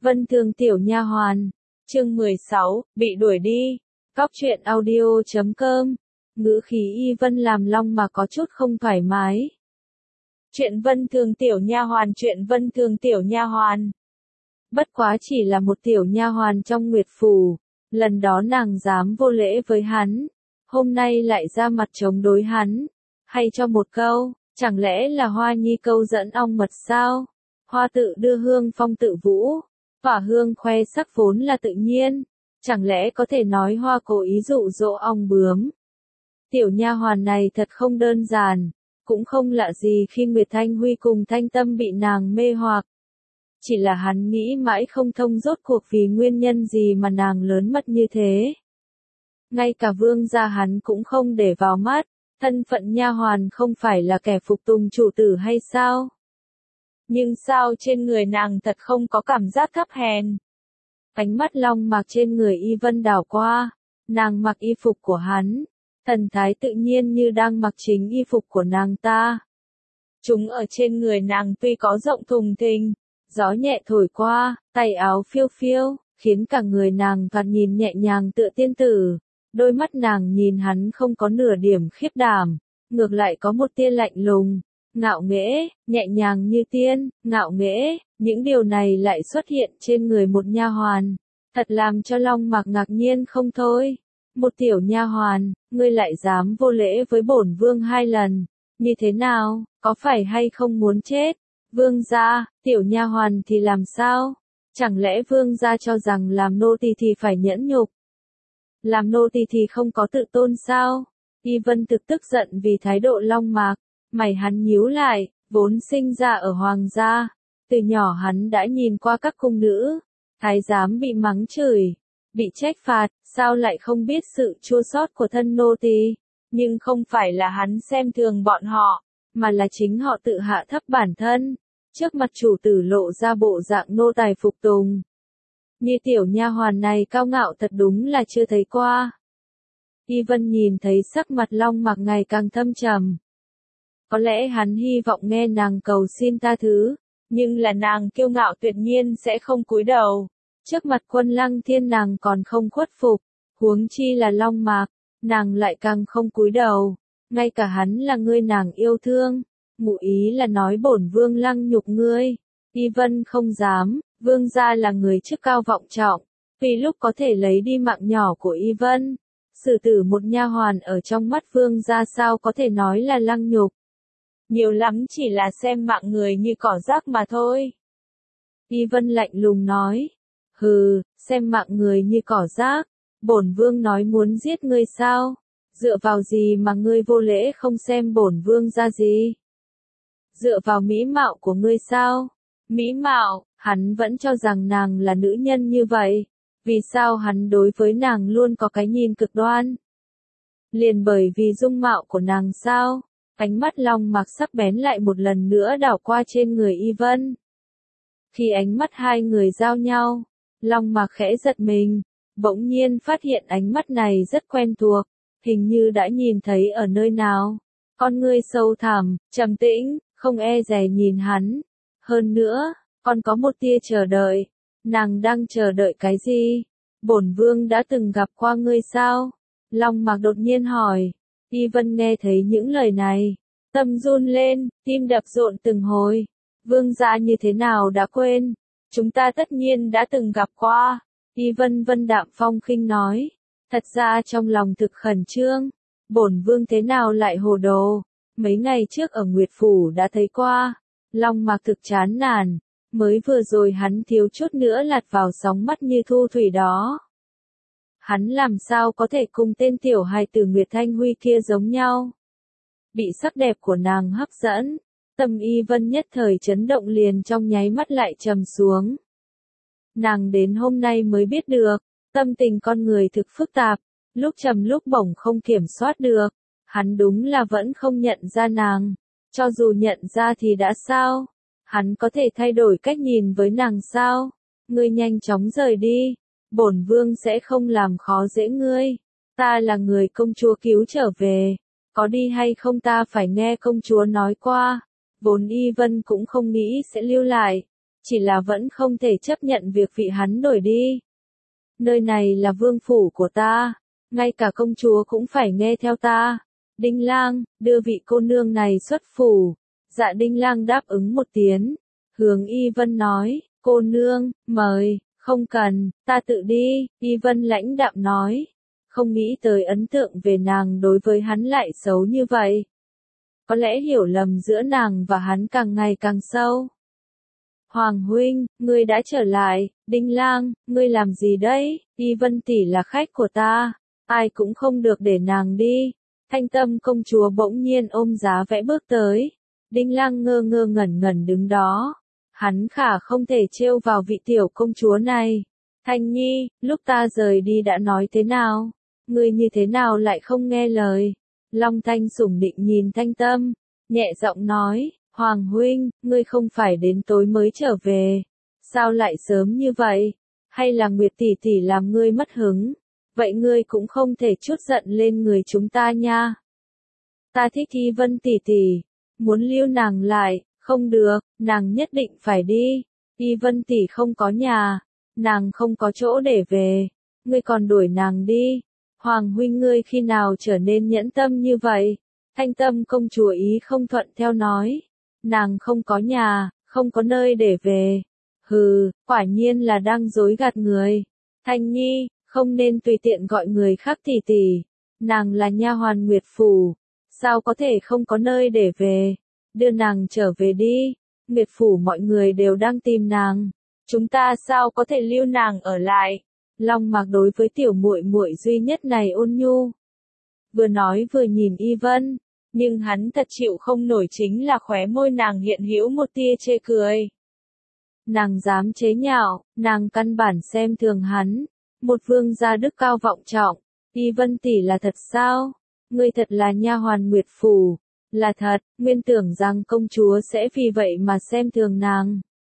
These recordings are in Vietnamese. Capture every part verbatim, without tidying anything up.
Vân Thường tiểu nha hoàn, chương mười sáu, bị đuổi đi. Cóc truyện audio chấm com. Ngữ khí Y Vân làm Long mà có chút không thoải mái. Chuyện Vân Thường tiểu nha hoàn, chuyện Vân Thường tiểu nha hoàn. Bất quá chỉ là một tiểu nha hoàn trong Nguyệt phủ, lần đó nàng dám vô lễ với hắn, hôm nay lại ra mặt chống đối hắn, hay cho một câu, chẳng lẽ là Hoa Nhi câu dẫn ong mật sao? Hoa tự đưa hương phong tự vũ, tỏa hương khoe sắc vốn là tự nhiên, chẳng lẽ có thể nói Hoa cố ý dụ dỗ ong bướm? Tiểu nha hoàn này thật không đơn giản, cũng không lạ gì khi Nguyệt Thanh Huy cùng Thanh Tâm bị nàng mê hoặc. Chỉ là hắn nghĩ mãi không thông rốt cuộc vì nguyên nhân gì mà nàng lớn mật như thế. Ngay cả vương gia hắn cũng không để vào mắt, thân phận nha hoàn không phải là kẻ phục tùng chủ tử hay sao? Nhưng sao trên người nàng thật không có cảm giác thấp hèn? Ánh mắt Long Mạc trên người Y Vân đảo qua, nàng mặc y phục của hắn, thần thái tự nhiên như đang mặc chính y phục của nàng ta. Chúng ở trên người nàng tuy có rộng thùng thình, gió nhẹ thổi qua, tay áo phiêu phiêu, khiến cả người nàng thoạt nhìn nhẹ nhàng tựa tiên tử. Đôi mắt nàng nhìn hắn không có nửa điểm khiếp đảm, ngược lại có một tia lạnh lùng, ngạo nghễ, nhẹ nhàng như tiên, ngạo nghễ, những điều này lại xuất hiện trên người một nha hoàn, thật làm cho Long Mạc ngạc nhiên không thôi. Một tiểu nha hoàn, ngươi lại dám vô lễ với bổn vương hai lần, như thế nào, có phải hay không muốn chết? Vương gia, tiểu nha hoàn thì làm sao? Chẳng lẽ vương gia cho rằng làm nô tỳ thì phải nhẫn nhục? Làm nô tỳ thì không có tự tôn sao? Y Vân thực tức giận vì thái độ Long Mạc, mày hắn nhíu lại, vốn sinh ra ở hoàng gia, từ nhỏ hắn đã nhìn qua các cung nữ, thái giám bị mắng chửi, bị trách phạt, sao lại không biết sự chua xót của thân nô tỳ? Nhưng không phải là hắn xem thường bọn họ, mà là chính họ tự hạ thấp bản thân, trước mặt chủ tử lộ ra bộ dạng nô tài phục tùng. Như tiểu nha hoàn này cao ngạo thật đúng là chưa thấy qua. Y Vân nhìn thấy sắc mặt Long Mạc ngày càng thâm trầm. Có lẽ hắn hy vọng nghe nàng cầu xin tha thứ, nhưng là nàng kiêu ngạo tuyệt nhiên sẽ không cúi đầu. Trước mặt Quân Lăng Thiên nàng còn không khuất phục, huống chi là Long Mạc, nàng lại càng không cúi đầu. Ngay cả hắn là người nàng yêu thương, ngụ ý là nói bổn vương lăng nhục ngươi. Y Vân không dám, vương gia là người chức cao vọng trọng, vì lúc có thể lấy đi mạng nhỏ của Y Vân. Xử tử một nha hoàn ở trong mắt vương gia sao có thể nói là lăng nhục. Nhiều lắm chỉ là xem mạng người như cỏ rác mà thôi. Y Vân lạnh lùng nói, hừ, xem mạng người như cỏ rác, bổn vương nói muốn giết ngươi sao? Dựa vào gì mà ngươi vô lễ không xem bổn vương ra gì? Dựa vào mỹ mạo của ngươi sao? Mỹ mạo, hắn vẫn cho rằng nàng là nữ nhân như vậy. Vì sao hắn đối với nàng luôn có cái nhìn cực đoan? Liền bởi vì dung mạo của nàng sao? Ánh mắt Long Mạc sắc bén lại một lần nữa đảo qua trên người Y Vân. Khi ánh mắt hai người giao nhau, Long Mạc khẽ giật mình, bỗng nhiên phát hiện ánh mắt này rất quen thuộc, hình như đã nhìn thấy ở nơi nào. Con ngươi sâu thẳm, trầm tĩnh, không e dè nhìn hắn. Hơn nữa, còn có một tia chờ đợi. Nàng đang chờ đợi cái gì? Bổn vương đã từng gặp qua ngươi sao? Long Mạc đột nhiên hỏi. Y Vân nghe thấy những lời này, tâm run lên, tim đập rộn từng hồi. Vương gia như thế nào đã quên? Chúng ta tất nhiên đã từng gặp qua. Y Vân vân đạm phong khinh nói. Thật ra trong lòng thực khẩn trương. Bổn vương thế nào lại hồ đồ? Mấy ngày trước ở Nguyệt Phủ đã thấy qua. Long Mạc thực chán nản. Mới vừa rồi hắn thiếu chút nữa lạt vào sóng mắt như thu thủy đó. Hắn làm sao có thể cùng tên tiểu hài tử Nguyệt Thanh Huy kia giống nhau? Bị sắc đẹp của nàng hấp dẫn, tâm Y Vân nhất thời chấn động liền trong nháy mắt lại trầm xuống. Nàng đến hôm nay mới biết được, tâm tình con người thực phức tạp, lúc trầm lúc bổng không kiểm soát được. Hắn đúng là vẫn không nhận ra nàng, cho dù nhận ra thì đã sao? Hắn có thể thay đổi cách nhìn với nàng sao? Ngươi nhanh chóng rời đi, bổn vương sẽ không làm khó dễ ngươi. Ta là người công chúa cứu trở về, có đi hay không ta phải nghe công chúa nói qua. Vốn Y Vân cũng không nghĩ sẽ lưu lại, chỉ là vẫn không thể chấp nhận việc vị hắn đổi đi. Nơi này là vương phủ của ta, ngay cả công chúa cũng phải nghe theo ta. Đinh Lang, đưa vị cô nương này xuất phủ. Dạ Đinh Lang đáp ứng một tiếng, hướng Y Vân nói, cô nương, mời, không cần, ta tự đi. Y Vân lãnh đạm nói, không nghĩ tới ấn tượng về nàng đối với hắn lại xấu như vậy. Có lẽ hiểu lầm giữa nàng và hắn càng ngày càng sâu. Hoàng huynh, ngươi đã trở lại. Đinh Lang, ngươi làm gì đấy? Y Vân tỷ là khách của ta, ai cũng không được để nàng đi. Thanh Tâm công chúa bỗng nhiên ôm giá vẽ bước tới. Đinh Lang ngơ ngơ ngẩn ngẩn đứng đó. Hắn khả không thể trêu vào vị tiểu công chúa này. Thanh Nhi, lúc ta rời đi đã nói thế nào? Ngươi như thế nào lại không nghe lời? Long Thanh sủng định nhìn Thanh Tâm, nhẹ giọng nói, Hoàng huynh, ngươi không phải đến tối mới trở về. Sao lại sớm như vậy? Hay là Nguyệt tỷ tỷ làm ngươi mất hứng? Vậy ngươi cũng không thể chút giận lên người chúng ta nha. Ta thích Y Vân tỷ tỷ, muốn lưu nàng lại, không được, nàng nhất định phải đi. Y Vân tỷ không có nhà, nàng không có chỗ để về, ngươi còn đuổi nàng đi. Hoàng huynh ngươi khi nào trở nên nhẫn tâm như vậy? Thanh Tâm công chúa ý không thuận theo nói, nàng không có nhà, không có nơi để về. Hừ, quả nhiên là đang dối gạt người. Thanh Nhi, không nên tùy tiện gọi người khác tỷ tỷ, nàng là nha hoàn Nguyệt phủ, sao có thể không có nơi để về? Đưa nàng trở về đi, Nguyệt phủ mọi người đều đang tìm nàng, chúng ta sao có thể lưu nàng ở lại? Long Mạc đối với tiểu muội muội duy nhất này ôn nhu. Vừa nói vừa nhìn Y Vân, nhưng hắn thật chịu không nổi chính là khóe môi nàng hiện hữu một tia chê cười. Nàng dám chế nhạo, nàng căn bản xem thường hắn, một vương gia đức cao vọng trọng. Y Vân tỷ là thật sao? Ngươi thật là nha hoàn Nguyệt phủ, là thật, nguyên tưởng rằng công chúa sẽ vì vậy mà xem thường nàng.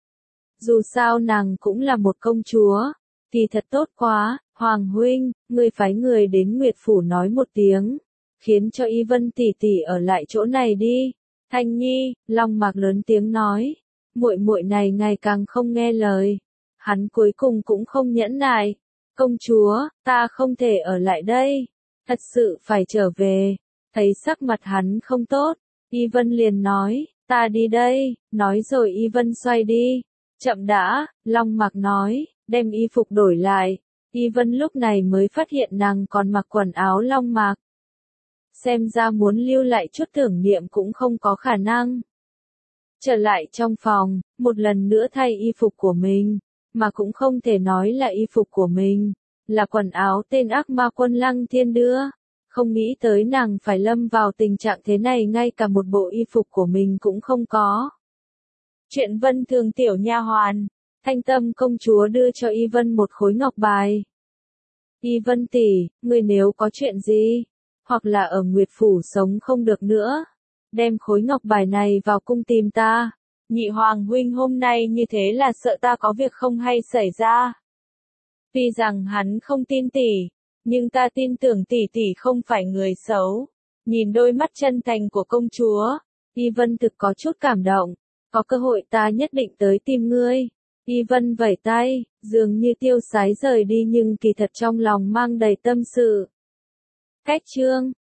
Dù sao nàng cũng là một công chúa, thì thật tốt quá. Hoàng huynh, ngươi phái người đến Nguyệt phủ nói một tiếng, khiến cho Y Vân tỷ tỷ ở lại chỗ này đi. Thanh Nhi, Long Mạc lớn tiếng nói, muội muội này ngày càng không nghe lời. Hắn cuối cùng cũng không nhẫn nại. Công chúa, ta không thể ở lại đây, thật sự phải trở về. Thấy sắc mặt hắn không tốt, Y Vân liền nói, ta đi đây. Nói rồi Y Vân xoay đi. Chậm đã, Long Mạc nói, đem y phục đổi lại. Y Vân lúc này mới phát hiện nàng còn mặc quần áo Long Mạc. Xem ra muốn lưu lại chút tưởng niệm cũng không có khả năng. Trở lại trong phòng, một lần nữa thay y phục của mình, mà cũng không thể nói là y phục của mình, là quần áo tên ác ma quân Lăng Thiên đưa. Không nghĩ tới nàng phải lâm vào tình trạng thế này, ngay cả một bộ y phục của mình cũng không có. Chuyện Vân Thường tiểu nha hoàn, Thanh Tâm công chúa đưa cho Y Vân một khối ngọc bài. Y Vân tỷ, ngươi nếu có chuyện gì, hoặc là ở Nguyệt phủ sống không được nữa, đem khối ngọc bài này vào cung tìm ta. Nhị hoàng huynh hôm nay như thế là sợ ta có việc không hay xảy ra. Tuy rằng hắn không tin tỷ, nhưng ta tin tưởng tỷ tỷ không phải người xấu. Nhìn đôi mắt chân thành của công chúa, Y Vân thực có chút cảm động. Có cơ hội ta nhất định tới tìm ngươi. Y Vân vẩy tay, dường như tiêu sái rời đi nhưng kỳ thật trong lòng mang đầy tâm sự. Cách chương